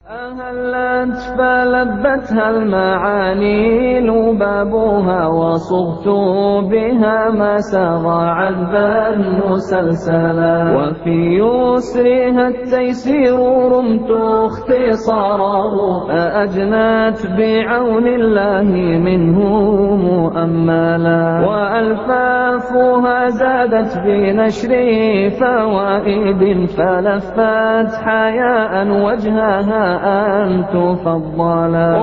أهلت فلبتها المعاني لبابها وصغت بها ما سر عذبا مسلسلا وفي يسرها التيسير رمت اختصاره أأجنت بعون الله منه مؤملا وألفافها زادت بنشر فوائد فلفت حياء وجهها أن تفضلا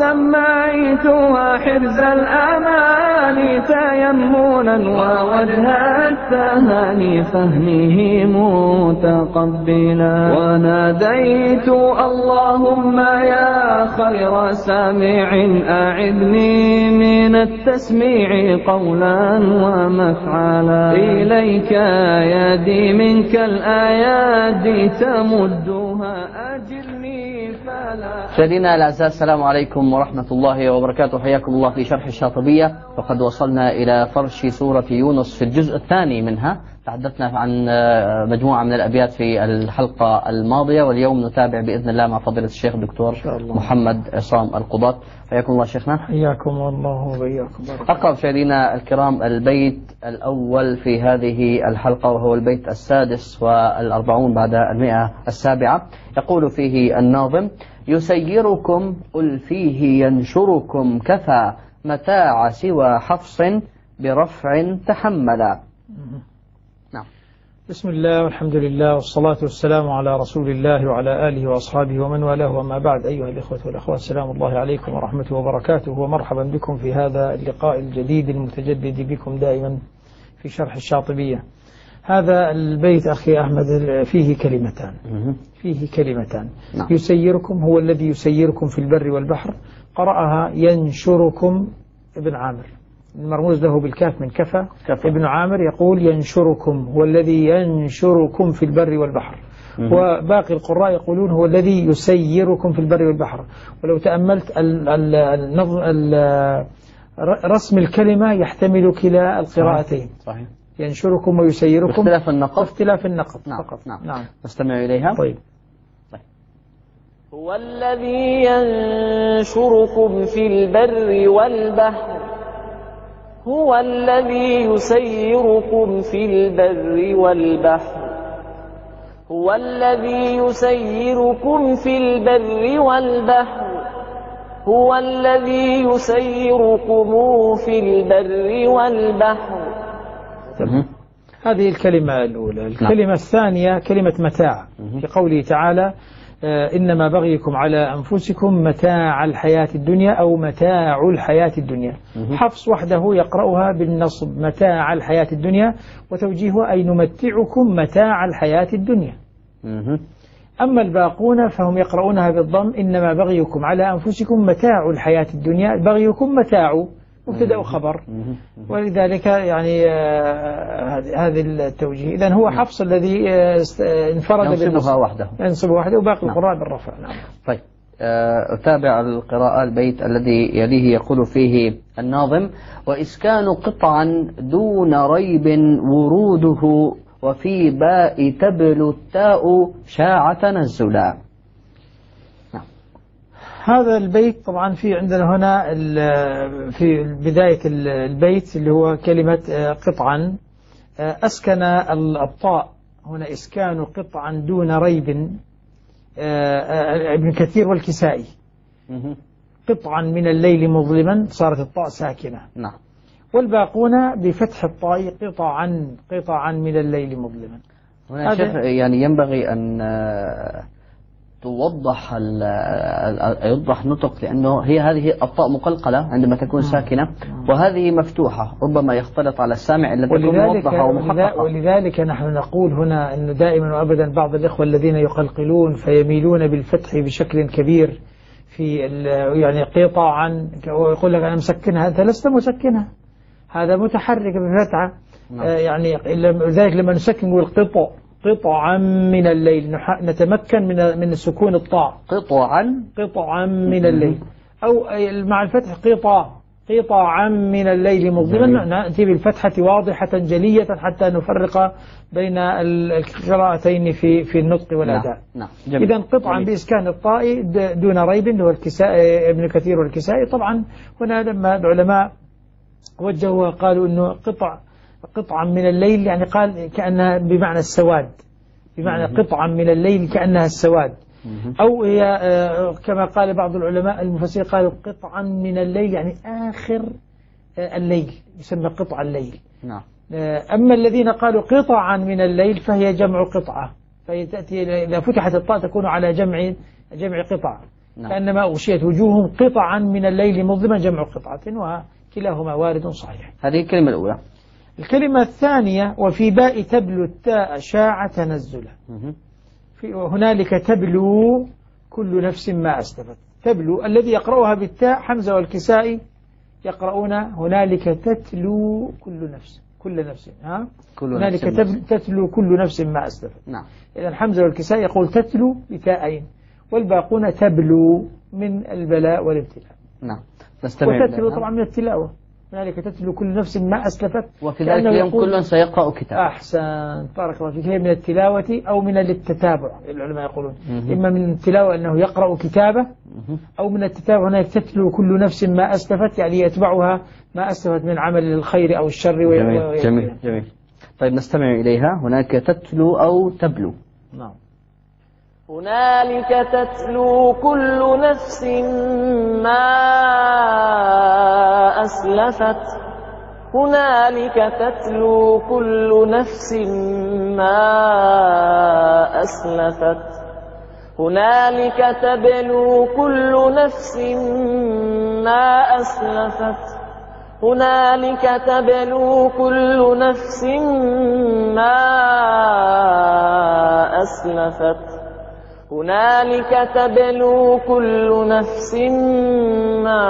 وسميتها حرز الأمان تيمنا ووجه التهاني فهمه متقبلا وناديت اللهم يا خير سامع أعذني من التسميع قولا ومفعلا إليك يدي منك الآيات تمدها أجلني مشاهدينا الأعزاء، السلام عليكم ورحمة الله وبركاته. حياكم الله في شرح الشاطبية. وقد وصلنا إلى فرش سورة يونس في الجزء الثاني منها. تحدثنا عن مجموعة من الأبيات في الحلقة الماضية، واليوم نتابع بإذن الله مع فضيلة الشيخ الدكتور محمد عصام القضاة. حياكم الله شيخنا. حياكم الله وبياكم. أقرأ مشاهدينا الكرام البيت الأول في هذه الحلقة، وهو البيت 46 بعد 107. يقول فيه الناظم: يسيركم قل فيه ينشركم كفى متاع سوى حفص برفع تحملا. نعم. بسم الله والحمد لله والصلاة والسلام على رسول الله وعلى آله وأصحابه ومن والاه، وما بعد. أيها الإخوة والأخوات، سلام الله عليكم ورحمته وبركاته، ومرحبا بكم في هذا اللقاء الجديد المتجدد بكم دائما في شرح الشاطبية. هذا البيت أخي أحمد فيه كلمتان. نعم. يسيركم هو الذي يسيركم في البر والبحر. قرأها ينشركم ابن عامر، المرموز له بالكاف من كفى. ابن عامر يقول ينشركم هو الذي ينشركم في البر والبحر، وباقي القراء يقولون هو الذي يسيركم في البر والبحر. ولو تأملت رسم الكلمة يحتمل كلا القراءتين. صحيح. ينشركم ويسيركم اختلاف النقط نعم. فقط. نعم. نستمع إليها. طيب. هو الذي ينشركم في البر والبحر، هو الذي يسيركم في البر والبحر، هو الذي يسيركم في البر والبحر، هو الذي يسيركم في البر والبحر. هذه الكلمة الأولى. الكلمة الثانية كلمة متاع، في قوله تعالى: إنما بغيكم على أنفسكم متاع الحياة الدنيا، أو متاع الحياة الدنيا. حفص وحده يقرأها بالنصب متاع الحياة الدنيا، وتوجيهها أي نمتعكم متاع الحياة الدنيا. أما الباقون فهم يقرؤونها بالضم: إنما بغيكم على أنفسكم متاع الحياة الدنيا. بغيكم متاع مبتدأ وخبر، ولذلك يعني هذا التوجيه. إذن هو حفص الذي انفرد ينصبها وحده، وباقي القراء بالرفع. نعم. طيب، أتابع القراءة. البيت الذي يليه يقول فيه الناظم: وإسكان قطعا دون ريب وروده، وفي باء تبلو التاء شاع تنزلا. هذا البيت طبعا في عندنا هنا في بداية البيت اللي هو كلمة قطعا، أسكن الطاء هنا إسكان قطعا دون ريب، ابن كثير والكسائي. قطعا من الليل مظلما صارت الطاء ساكنة. نعم. والباقون بفتح الطاء قطعا من الليل مظلما. هنا شيخ يعني ينبغي أن يوضح نطق، لأنه هذه الطاء مقلقلة عندما تكون ساكنة، وهذه مفتوحة، ربما يختلط على السامع الذي تكون موضحة ومحققة. ولذلك نحن نقول هنا أنه دائما وأبدا بعض الإخوة الذين يقلقلون فيميلون بالفتح بشكل كبير في يعني قطعا، ويقول لك أنا مسكنها. أنت لست مسكنها، هذا متحرك بفتحة. يعني لذلك لما نسكن نقول قطعا من الليل، نتمكن من سكون الطاء. قطعا من الليل، أو مع الفتح قطع قطعا من الليل مظلما، نأتي بالفتحة واضحة جلية حتى نفرق بين القراءتين في النطق والأداء. نعم. إذا قطعا بإسكان الطاء دون ريب، اللي هو الكسائي ابن كثير والكسائي. طبعا هنا لما العلماء وجهوا قالوا إنه قطعا من الليل، يعني قال كأنها بمعنى السواد، بمعنى قطعا من الليل كأنها السواد، أو هي كما قال بعض العلماء المفسرين قالوا قطعا من الليل يعني آخر الليل، يسمى قطع الليل. نعم. أما الذين قالوا قطعا من الليل فهي جمع قطعة، فهي تأتي إذا فتحت الطاء تكون على جمع قطع. نعم. كأنما أغشيت وجوههم قطعا من الليل مظلما جمع قطعة، وكلاهما وارد صحيح. هذه الكلمة الأولى. الكلمة الثانية وفي باء تبلو التاء شاع تنزلا. هنالك تبلو كل نفس ما أسلفت. تبلو الذي يقرأها بالتاء حمزة والكسائي يقرؤون هنالك تتلو كل نفس هنالك تتلو كل نفس ما أسلفت. نعم. إذا حمزة والكسائي يقول تتلو بتاءين، والباقون تبلو من البلاء والابتلاء. نعم. وتتلو طبعا من التلاوة، هنالك تتلو كل نفس ما أسلفت، وفي ذلك اليوم كل سيقرأ كتاب. أحسن، بارك الله فيك. هي من التلاوة أو من التتابع، العلماء يقولون إما من التلاوة أنه يقرأ كتابه، أو من التتابع هناك تتلو كل نفس ما أسلفت، يعني يتبعها ما أسلفت من عمل الخير أو الشر. جميل. طيب نستمع إليها. هناك تتلو أو تبلو. نعم. هنالك تتلو كل نفس ما أسلفت. هنالك تتلو كل نفس ما أسلفت. هنالك تبلو كل نفس ما أسلفت. هنالك تبلو كل نفس ما أسلفت. هنالك تبلو كل نفس ما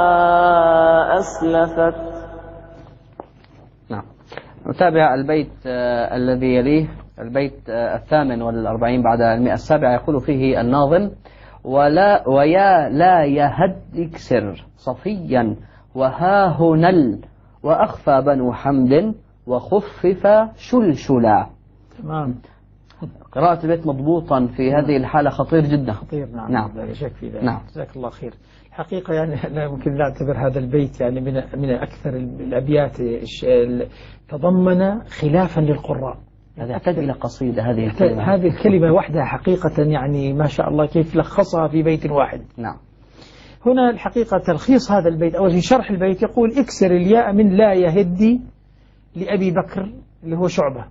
أسلفت. نعم. نتابع البيت الذي يليه، البيت 48 بعد 107. يقول فيه الناظم: ويا لا يهد اكسر صفيا وها هنل وأخفى بنو حمد وخفف شلشلا. تمام. قراءة البيت مضبوطا في هذه الحالة خطير جدا. خطير. نعم. نعم. لا شك في ذلك. نعم. جزاك الله خير. الحقيقة يعني أنا ممكن نعتبر هذا البيت يعني من أكثر الأبيات تضمن خلافا للقراء. هذا يحتاج إلى قصيدة. هذه الكلمة وحدها حقيقة يعني ما شاء الله كيف لخصها في بيت واحد. نعم. هنا الحقيقة تلخيص هذا البيت أو في شرح البيت يقول: اكسر الياء من لا يهدي لأبي بكر اللي هو شعبة.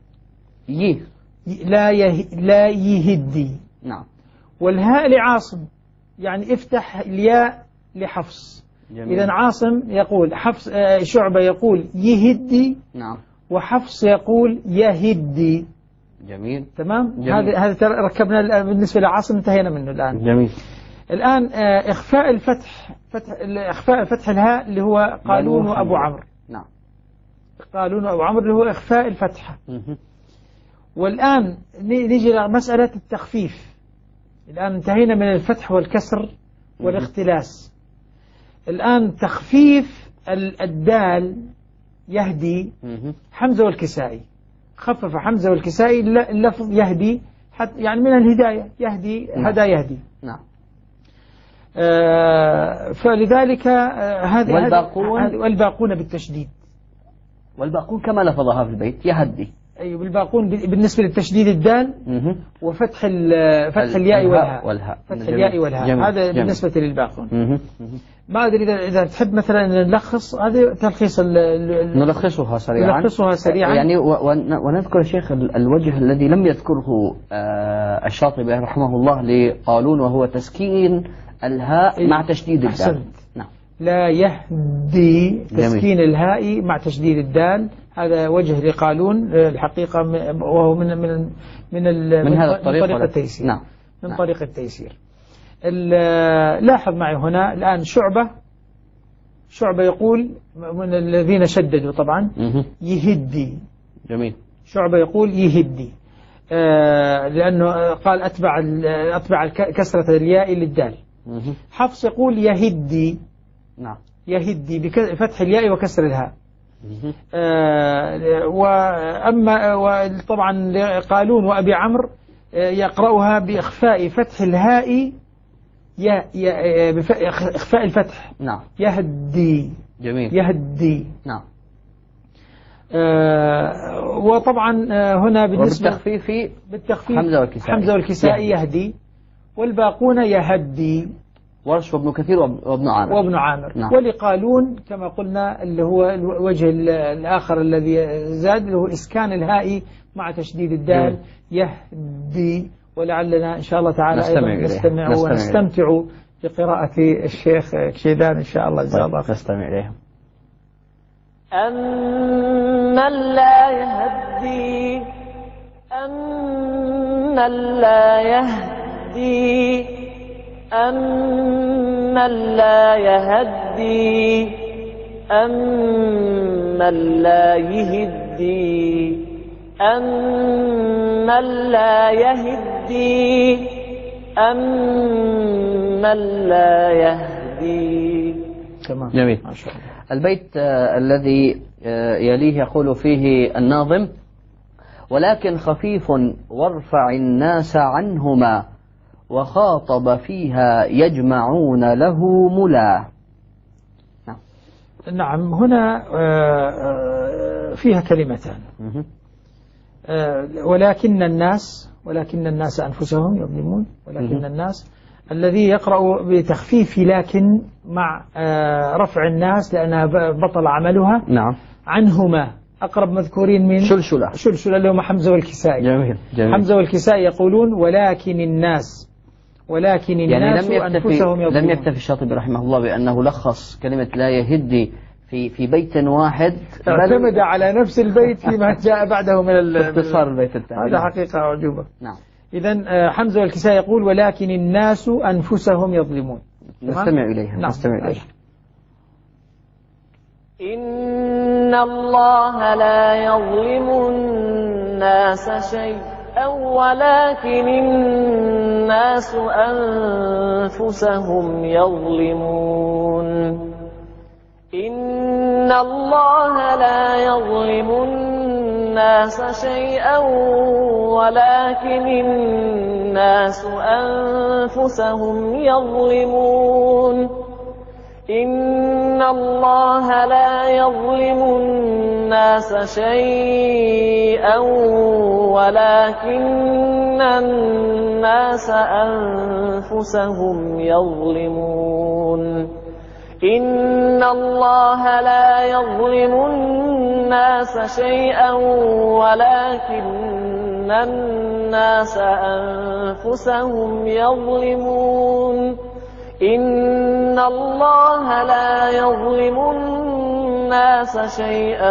لا يهدي. نعم. والهاء لعاصم، يعني افتح الياء لحفص. إذا عاصم يقول شعبة يقول يهدي. نعم. وحفص يقول يهدي. جميل. تمام. هذا ركبنا بالنسبة لعاصم، انتهينا منه الآن. جميل. الآن إخفاء الفتح الهاء اللي هو قالون وأبو عمرو. نعم. قالون وأبو عمرو اللي هو إخفاء الفتحة. والآن نيجي لمسألة التخفيف. الآن انتهينا من الفتح والكسر والاختلاس. الآن تخفيف الدال يهدي. حمزة والكسائي خفف حمزة والكسائي اللفظ يهدي، يعني من الهداية يهدي. نعم. هدى يهدي. نعم. فلذلك والباقون بالتشديد. والباقون كما لفظها في البيت يهدي. أيوة، بالباقون بالنسبة للتشديد الدال وفتح الياء والهاء. فتح الياء والهاء. هذا بالنسبة للباقون. ما أدري إذا تحب مثلا نلخص هذه تلخيص نلخصها سريعا يعني ونذكر الشيخ الوجه الذي لم يذكره الشاطبي رحمه الله لقالون، وهو تسكين الهاء مع تشديد الدال. نعم. لا يهدي تسكين الهاء مع تشديد الدال، هذا وجه لقالون الحقيقة، وهو من هذا طريق التيسير. نعم. من طريق التيسير. لاحظ معي هنا الآن شعبة يقول من الذين شددوا طبعا يهدي. جميل. شعبة يقول يهدي لأنه قال أتبع كسرة الياء للدال. حفص يقول يهدي. نعم. يهدي بفتح الياء وكسر الهاء. وأما طبعا قالون وأبي عمرو يقرأها بإخفاء فتح الهاء إخفاء الفتح. نعم. يهدي. جميل. يهدي. نعم. وطبعا هنا بالنسبة بالتخفيف حمزة والكسائي يهدي، والباقون يهدي. ورش وابن كثير وابن عامر. نعم. ولقالون كما قلنا اللي هو الوجه الآخر الذي زاد اللي هو إسكان الهاء مع تشديد الدال. يهدي. ولعلنا إن شاء الله تعالى نستمع ونستمتع بقراءة الشيخ كشيدان إن شاء الله. جزاه الله خير. نستمع إليهم. أمن لا يهدي، أمن لا يهدي، أمن لا يهدي، أمن لا يهدي، أمن لا يهدي، أمن لا يهدي. تمام. جميل. ما شاء الله. البيت الذي يليه يقول فيه الناظم: ولكن خفيف وارفع الناس عنهما، وخاطب فيها يجمعون له ملا. نعم. هنا فيها كلمتان. ولكن الناس أنفسهم يظلمون. ولكن الناس الذي يقرأ بتخفيف لكن مع رفع الناس لأنها بطل عملها. نعم. عنهما أقرب مذكورين من شلشلة اللي هم حمزة والكسائي. جميل. حمزة والكسائي يقولون ولكن الناس يعني أنفسهم يظلمون. لم يكتفي الشاطبي رحمه الله بأنه لخص كلمة لا يهدي في بيت واحد، اعتمد على نفس البيت فيما جاء بعده من اختصار البيت الثاني. هذا حقيقة أعجوبة. نعم. إذن حمزة والكسائي يقول ولكن الناس أنفسهم يظلمون. نستمع إليها. نعم. نستمع إليها. إن الله لا يظلم الناس شيئا ولكن الناس أنفسهم يظلمون. إن الله لا يظلم الناس شيئا ولكن الناس أنفسهم يظلمون. إن الله لا يظلم الناس شيئا ولكن الناس أنفسهم يظلمون. إن الله لا يظلم الناس شيئا ولكن الناس أنفسهم يظلمون. إن الله لا يظلم الناس شيئا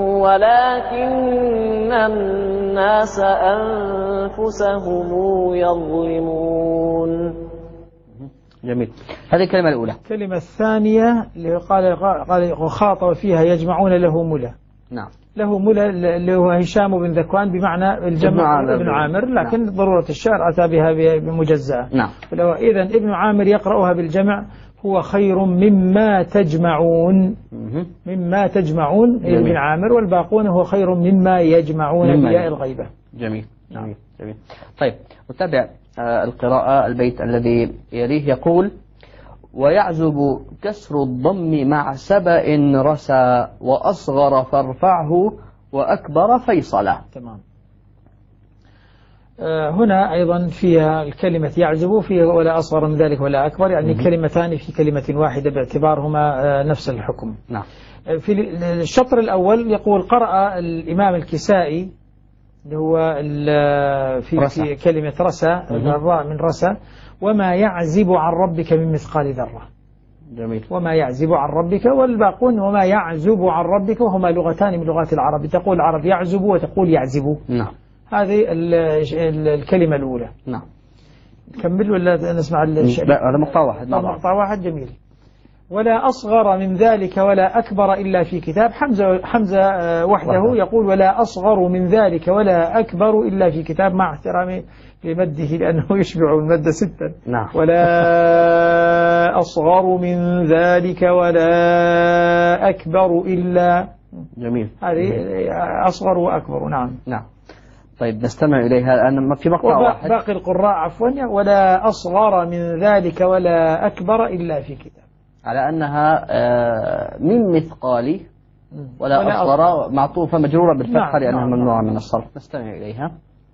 ولكن الناس أنفسهم يظلمون. جميل. هذه الكلمة الأولى. الكلمة الثانية اللي قال وخاطب فيها يجمعون له ملا. نعم. له ملا اللي هو هشام بن ذكوان بمعنى الجمع ابن عامر، لكن نعم. ضرورة الشعر أتى بها بمجزأة. نعم. إذن ابن عامر يقرأها بالجمع هو خير مما تجمعون. مما تجمعون ابن عامر، والباقون هو خير مما يجمعون بياء الغيبة. جميل. نعم. جميل. طيب نتابع القراءة. البيت الذي يليه يقول: ويعزب كسر الضم مع سبأ رسى وأصغر فارفعه وأكبر فيصلا. تمام. هنا أيضا فيها الكلمة يعزب فيها ولا أصغر من ذلك ولا أكبر، يعني كلمتان في كلمة واحدة باعتبارهما نفس الحكم. نعم. في الشطر الأول يقول قرأ الإمام الكسائي اللي هو في كلمة رسى الراء من رسى وما يعزب عن ربك من مثقال ذرة. جميل. وما يعزب عن ربك، والباقون وما يعزب عن ربك، وهما لغتان من لغات العرب، تقول العرب يعزب وتقول يعزب. نعم. هذه الكلمة الأولى. نعم. نكمل ولا نسمع لا، هذا مقطع واحد. مقطع واحد. جميل. ولا أصغر من ذلك ولا أكبر إلا في كتاب. حمزة وحده يقول ولا أصغر من ذلك ولا أكبر إلا في كتاب، مع احترامي لمده لأنه يشبع المد 6. نعم. ولا أصغر من ذلك ولا أكبر إلا. جميل. هذه أصغر وأكبر. نعم. نعم. طيب نستمع إليها الآن في مقطع واحد. باقي القراء عفوا ولا أصغر من ذلك ولا أكبر إلا في كتاب، على أنها من مثقال ولا أصغر معطوفة مجرورة بالفتحة لأنها ممنوعة من الصرف. نستمع إليها.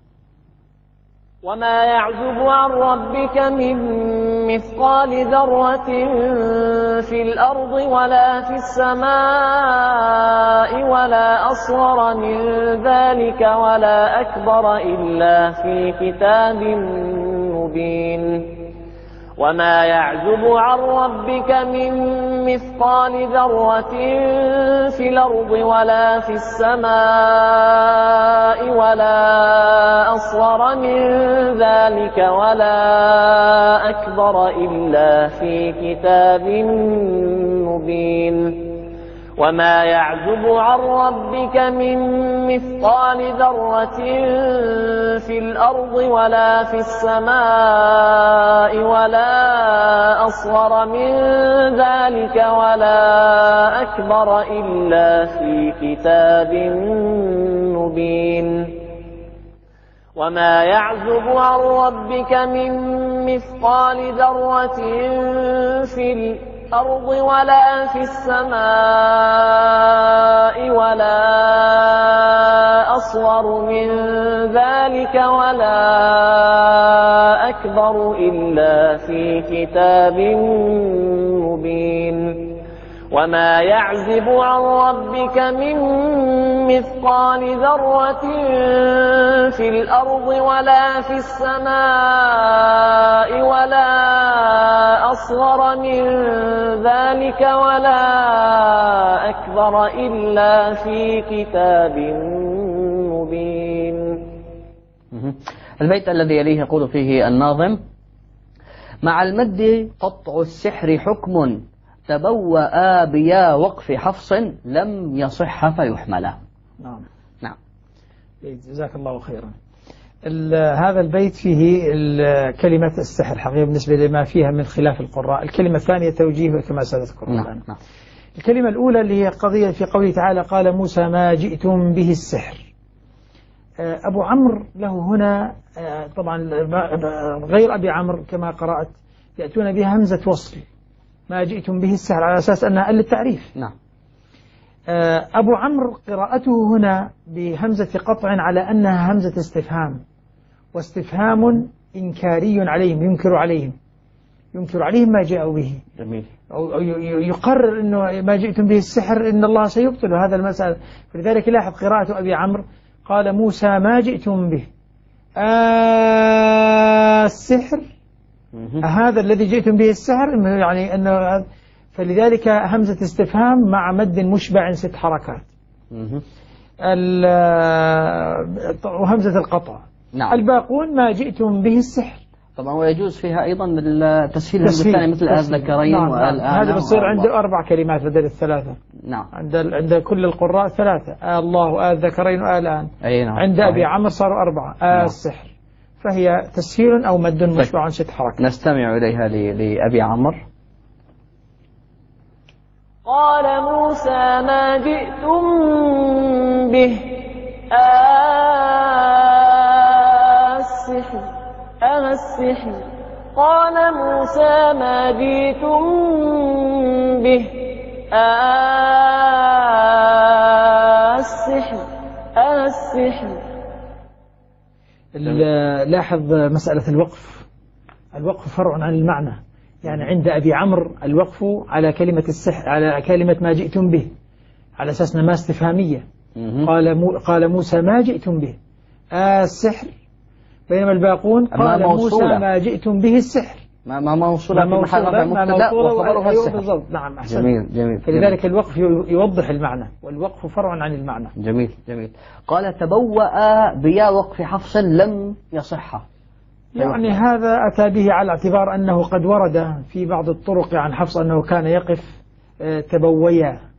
وما يعزب عن ربك من مثقال ذرة في الأرض ولا في السماء ولا أصغر من ذلك ولا أكبر إلا في كتاب مبين. وما يعزب عن ربك من مثقال ذرة في الأرض ولا في السماء ولا أصغر من ذلك ولا أكبر إلا في كتاب مبين. وما يعزب عن ربك من مثقال ذرة في الأرض ولا في السماء ولا أصغر من ذلك ولا أكبر إلا في كتاب مبين. وما يعزب عن ربك من مثقال ذرة في الأرض ولا في السماء ولا أصغر من ذلك ولا أكبر إلا في كتاب مبين. وما يعزب عن ربك من مثقال ذرة في الأرض ولا في السماء ولا أصغر من ذلك ولا أكبر إلا في كتاب مبين. البيت الذي يليه يقول فيه الناظم: مع المد قطع السحر حكم تبوأ بيا وقف حفص لم يصح فيحملا. نعم. نعم. جزاك الله خيرا. هذا البيت فيه كلمة السحر حقيقة بالنسبة لما فيها من خلاف القراء. الكلمة الثانية توجيه كما سنذكر. نعم. الكلمة الأولى اللي هي قضية في قوله تعالى قال موسى ما جئتم به السحر. أبو عمرو له هنا طبعا غير أبي عمرو كما قرأت يأتون بها همزة وصل، ما جئتم به السحر، على أساس أنها للتعريف. نعم. أبو عمرو قراءته هنا بهمزة قطع على أنها همزة استفهام، واستفهام إنكاري عليهم، ينكر عليهم ما جاءوا به. جميل. أو يقرر أنه ما جئتم به السحر إن الله سيبطل هذا المسألة. فلذلك لاحظ قراءة أبي عمرو قال موسى ما جئتم به السحر، هذا الذي جئتم به السحر، يعني أنه فلذلك همزة استفهام مع مد مشبع 6 حركات. وهمزة القطع. نعم. الباقون ما جئتم به السحر. طبعا ويجوز فيها أيضا التسهيل الثاني مثل الذكرين والآن. هذا بصير عنده 4 كلمات بدل الثلاثة. نعم. عند كل القراء 3 الله الذكرين والآن. أي نعم. عند أبي عمرو صاروا 4 السحر، فهي تسهيل أو مد مشبع 6 حركات. نستمع إليها لأبي عمرو. قال موسى ما جئتم به السحر قال موسى ما جئتم به السحر. لاحظ مسألة الوقف فرع عن المعنى. يعني عند أبي عمرو الوقف على كلمة السحر، على كلمة ما جئتم به، على أساس ما استفهامية. قال موسى ما جئتم به السحر، بينما الباقون قال موسى ما جئتم به السحر. ما موصولة في محل رفع مبتدأ وخبرها السحر. نعم أحسن. جميل. فلذلك الوقف يوضح المعنى، والوقف فرع عن المعنى. جميل. قال تبوأ بيا وقف حفص لم يصح. يعني هذا أتى به على اعتبار أنه قد ورد في بعض الطرق عن حفص أنه كان يقف تبويا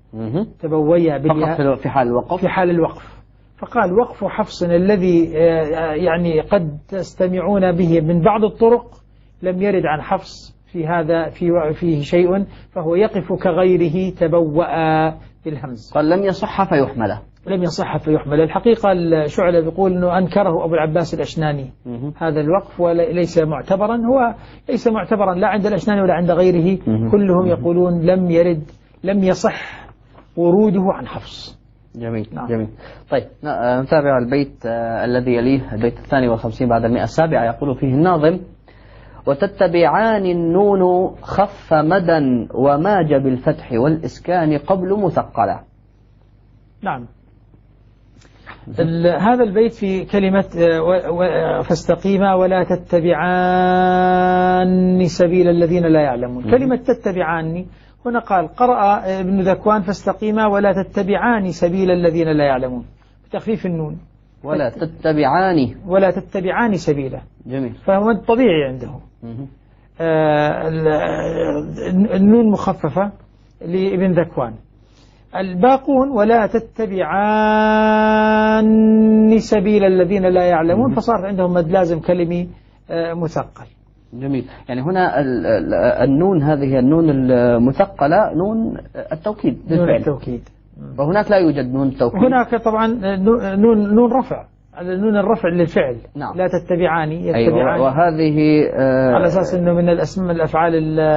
فقط في حال الوقف، في حال الوقف. فقال وقف حفص الذي يعني قد تستمعون به من بعض الطرق لم يرد عن حفص في هذا فيه شيء، فهو يقف كغيره تبوأ بالهمز. قال لم يصح فيحمله، لم يصح فيحمل. الحقيقة الشعلة بيقول أنه أنكره أبو العباس الأشناني هذا الوقف وليس معتبرا، هو ليس معتبرا لا عند الأشناني ولا عند غيره، كلهم يقولون لم يرد، لم يصح وروده عن حفص. جميل. نعم. جميل. طيب نتابع البيت الذي يليه، البيت 52 بعد 107. يقول فيه الناظم: وتتبعان النون خف مدى وماج بالفتح والإسكان قبل مثقلة. نعم. هذا البيت في كلمة فاستقيما ولا تتبعان سبيل الذين لا يعلمون. كلمة تتبعان هنا قال قرأ ابن ذكوان فاستقيما ولا تتبعان سبيل الذين لا يعلمون بتخفيف النون، ولا تتبعان سبيله. جميل. فهو الطبيعي عنده. النون مخففة لابن ذكوان. الباقون ولا تتبعان سبيل الذين لا يعلمون، فصار عندهم مد لازم كلمي مثقل. جميل. يعني هنا النون هذه النون المثقلة نون التوكيد للفعل. نون التوكيد. وهناك لا يوجد نون توكيد. هناك طبعا نون رفع، نون الرفع للفعل. نعم. لا تتبعاني يتبعاني. أيوة. وهذه على أساس أنه من الأفعال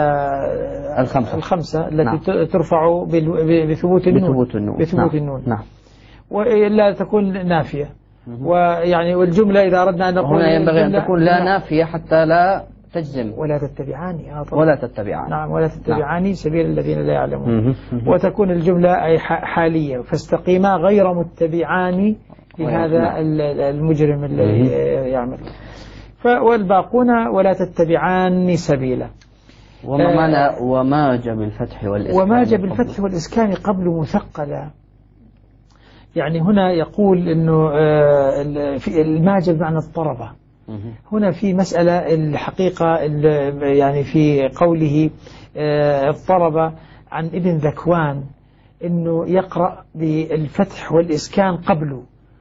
الخمسة التي نعم. ترفع بثبوت النون. بثبوت النون. نعم. وإلا تكون نافية. ويعني والجملة إذا أردنا أن نقول هنا ينبغي أن تكون لا نافية حتى لا تجزم. ولا تتبعاني. ولا تتبعاني. نعم. ولا تتبعاني سبيل الذين لا يعلمون. وتكون الجملة أي حالية فاستقيما غير متبعاني لهذا المجرم الذي يعمل. والباقون ولا تتبعان سبيلا. وما معنى وماج بالفتح والإسكان؟ وماج بالفتح والإسكان قبل مثقلة. يعني هنا يقول إنه الماج بمعنى الطربة. هنا في مسألة الحقيقة يعني في قوله الطربة عن ابن ذكوان إنه يقرأ بالفتح والإسكان قبل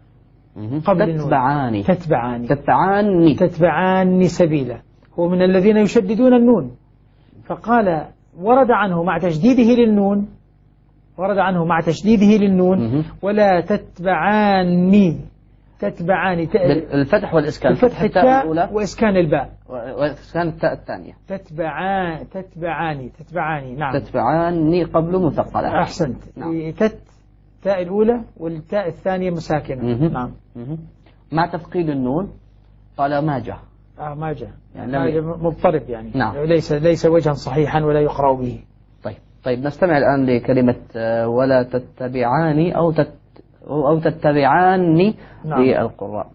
تتبعان سبيلا. هو من الذين يشددون النون، فقال ورد عنه مع تشديده للنون ولا تتبعاني الفتح والإسكان، الفتح التاء وإسكان الباء وإسكان التاء الثانية. تتبعاني. نعم. تتبعاني قبل مثقلة. أحسنت. نعم. التاء الأولى والتاء الثانية مساكنة. نعم. مع تفقيد النون قال ماجة. ماجة يعني مضطرب يعني. نعم. ليس وجها صحيحا ولا يقرأ به. طيب نستمع الآن لكلمة ولا تتبعاني أو تتبعاني. نعم. للقراء.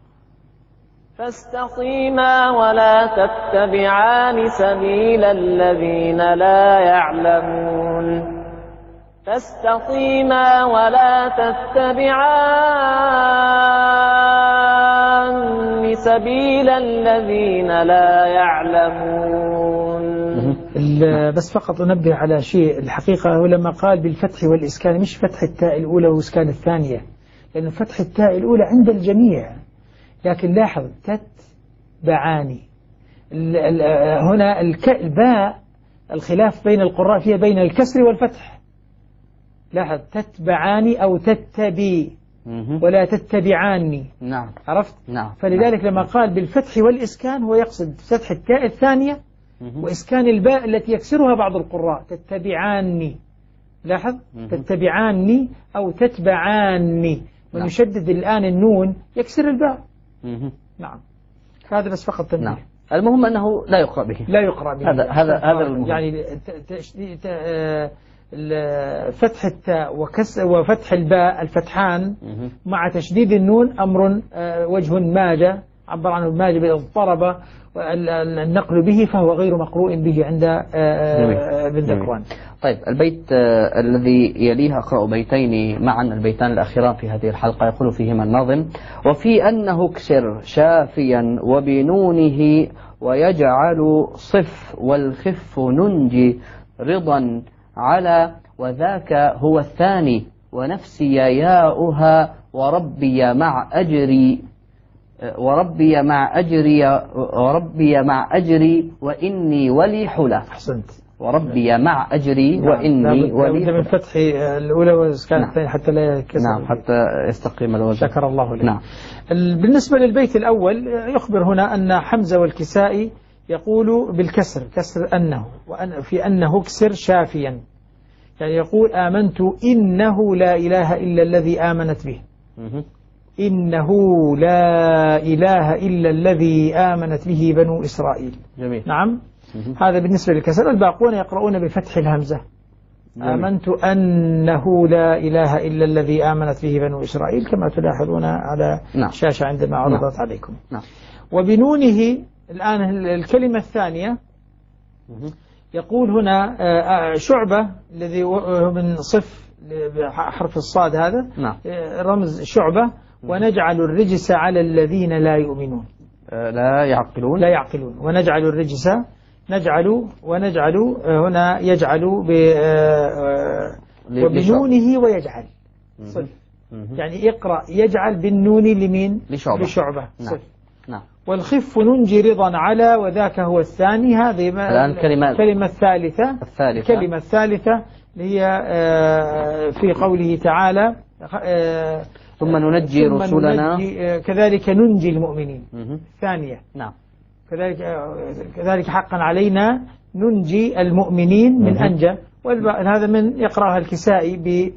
فاستقيما ولا تتبعان سبيل الذين لا يعلمون. فاستقيما ولا تتبعان سبيل الذين لا يعلمون. بس فقط أنبه على شيء. الحقيقة هو لما قال بالفتح والإسكان مش فتح التاء الأولى وإسكان الثانية، لأن فتح التاء الأولى عند الجميع، لكن لاحظ تتبعاني هنا الباء الخلاف بين القراء فيها بين الكسر والفتح. لاحظ تتبعاني أو تتبي ولا تتبعاني. نعم. عرفت؟ نعم. فلذلك لما قال بالفتح والإسكان هو يقصد فتح التاء الثانية وإسكان الباء التي يكسرها بعض القراء تتبعاني. لاحظ تتبعاني أو تتبعاني، من يشدد الآن النون يكسر الباء. نعم. هذا بس فقط تنبيه. نعم. المهم أنه لا يقرأ به. هذا المهم. يعني فتح التاء وفتح الباء الفتحان مع تشديد النون أمر وجه ماجة عبر عنه ماجة بالضربة والنقل به، فهو غير مقروء به عند ابن ذكوان. طيب البيت الذي يليها أقرأ بيتين معا، البيتان الأخيران في هذه الحلقة. يقول فيهما الناظم: وفي أنه اكسر شافيا وبنونه ويجعل صف والخف ننجي رضا على وذاك هو الثاني ونفسي ياؤها وربي مع أجري وإني ولي حلى. أحسنت. وربي مع أجري وإني ولي حلى. من فتح الأولى والثانية الثانية حتى لا يكسر. نعم حتى يستقيم الوزن. شكر الله لك. نعم. بالنسبة للبيت الأول يخبر هنا أن حمزة والكسائي يقول بالكسر، كسر أنه، في أنه اكسر شافيا، يعني يقول آمنت إنه لا إله إلا الذي آمنت به. إنه لا إله إلا الذي آمنت به بنو إسرائيل. جميل. نعم. هذا بالنسبة للكسر. الباقون يقرؤون بفتح الهمزة. جميل. آمنت أنه لا إله إلا الذي آمنت به بنو إسرائيل كما تلاحظون على الشاشة عندما عرضت عليكم. وبنونه الآن الكلمة الثانية يقول هنا شعبة الذي من صف حرف الصاد هذا رمز شعبة، ونجعل الرجس على الذين لا يؤمنون لا يعقلون ونجعل الرجس ونجعل هنا يجعل وبنونه ويجعل صف، يعني اقرأ يجعل بالنون لمين؟ لشعبة. نعم. والخف ننجي رضا على وذاك هو الثاني. هذه الكلمة الثالثة هي في قوله تعالى ثم ننجي رسلنا كذلك ننجي المؤمنين. الثانية. نعم. كذلك حقا علينا ننجي المؤمنين من أنجى. هذا من يقرأها الكسائي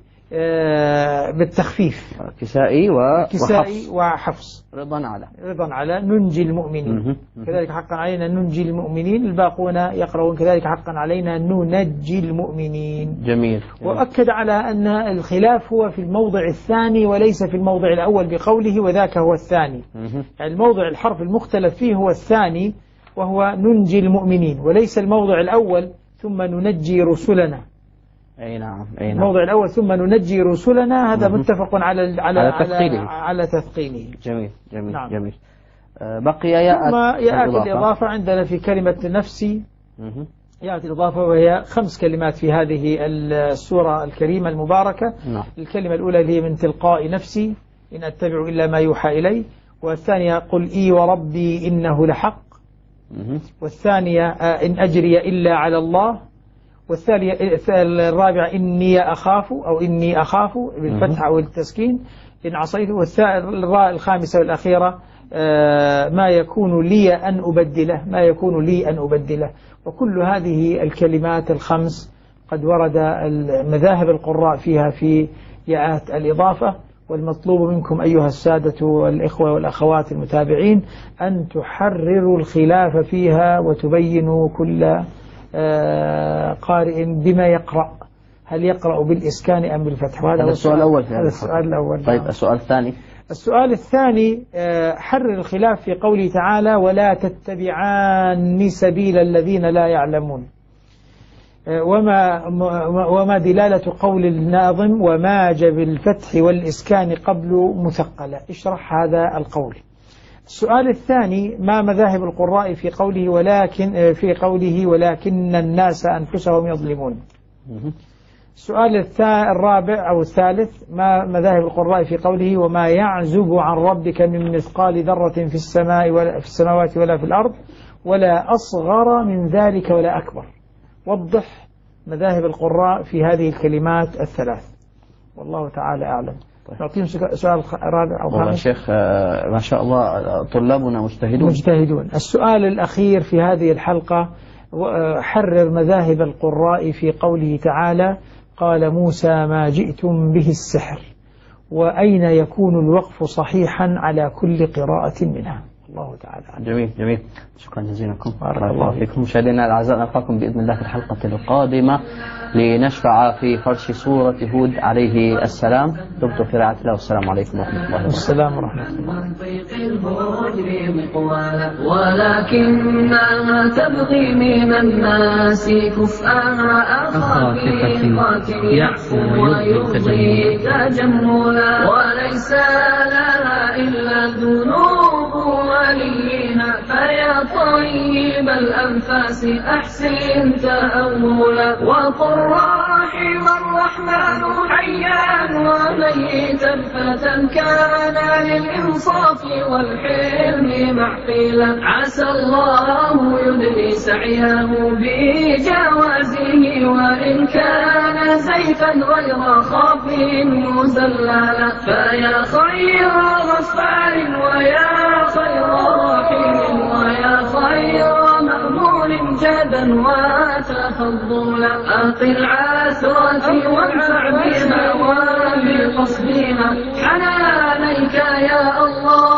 بالتخفيف. كسائي وحفص. رضا على ننجي المؤمنين. كذلك حقا علينا ننجي المؤمنين. الباقون يقرؤون كذلك حقا علينا ننجي المؤمنين. جميل. وأكد على أن الخلاف هو في الموضع الثاني وليس في الموضع الأول بقوله وذاك هو الثاني. يعني الموضع الحرف المختلف فيه هو الثاني وهو ننجي المؤمنين، وليس الموضع الأول ثم ننجي رسلنا. أي نعم. الموضع الأول ثم ننجي رسلنا هذا متفق على تثقيله. جميل. نعم. جميل. بقي يأتي الإضافة عندنا في كلمة نفسي. يأتي الإضافة وهي 5 كلمات في هذه السورة الكريمة المباركة. الكلمة الأولى اللي هي من تلقاء نفسي إن أتبع إلا ما يوحى إلي، والثانية قل إي وربي إنه لحق، والثانية إن أجري إلا على الله، الرابعة إني أخاف بالفتح أو التسكين إن عصيت، الخامسة والأخيرة ما يكون لي أن أبدله. وكل هذه الكلمات ال5 قد ورد مذاهب القراء فيها في ياءات الإضافة. والمطلوب منكم أيها السادة والإخوة والأخوات المتابعين أن تحرروا الخلاف فيها وتبينوا كل قارئ بما يقرأ، هل يقرأ بالإسكان أم بالفتح؟ هذا السؤال الأول. هذا السؤال الأول. طيب السؤال الثاني حرر الخلاف في قوله تعالى ولا تتبعان سبيل الذين لا يعلمون، وما دلالة قول الناظم وما جاء بالفتح والإسكان قبل مثقلة. اشرح هذا القول. السؤال الثاني ما مذاهب القراء في قوله ولكن الناس أنفسهم يظلمون. السؤال الرابع أو الثالث ما مذاهب القراء في قوله وما يعزب عن ربك من مثقال ذرة في السماوات ولا في الأرض ولا أصغر من ذلك ولا أكبر. وضح مذاهب القراء في هذه الكلمات الثلاث، والله تعالى أعلم. نعطيهم سؤال رابع أو خامس. شيخ ما شاء الله طلابنا مجتهدون. السؤال الأخير في هذه الحلقة حرر مذاهب القراء في قوله تعالى قال موسى ما جئتم به السحر، وأين يكون الوقف صحيحا على كل قراءة منها. الله تعالى عنه. جميل. شكرا جزيلا لكم. بارك الله فيكم. مشاهدينا الأعزاء نلقاكم بإذن الله في الحلقة القادمة لنشفع في فرش سورة هود عليه السلام. دمتم في رعاية الله والسلام عليكم ورحمة الله وبركاته. والسلام ورحمة الله. ولكنها تبغي من الناس كفءا أخافي يعفو ويبغي تجملا، وليس لها إلا ذنوب وليها فيا طيب الأنفاس أحسن تأولا وقل رحم الرحمن حيا وميتا فتى كان للإنصاف والحلم معقلا عسى الله يدني سعيه بجوازه وإن كان زيفا غير خاف مزللا فيا خير غفار ويا خير رحيم ويا خير مأمول جدا وتفضلا أقل عثرتي وانفع بها وبقصدها حنانيك يا الله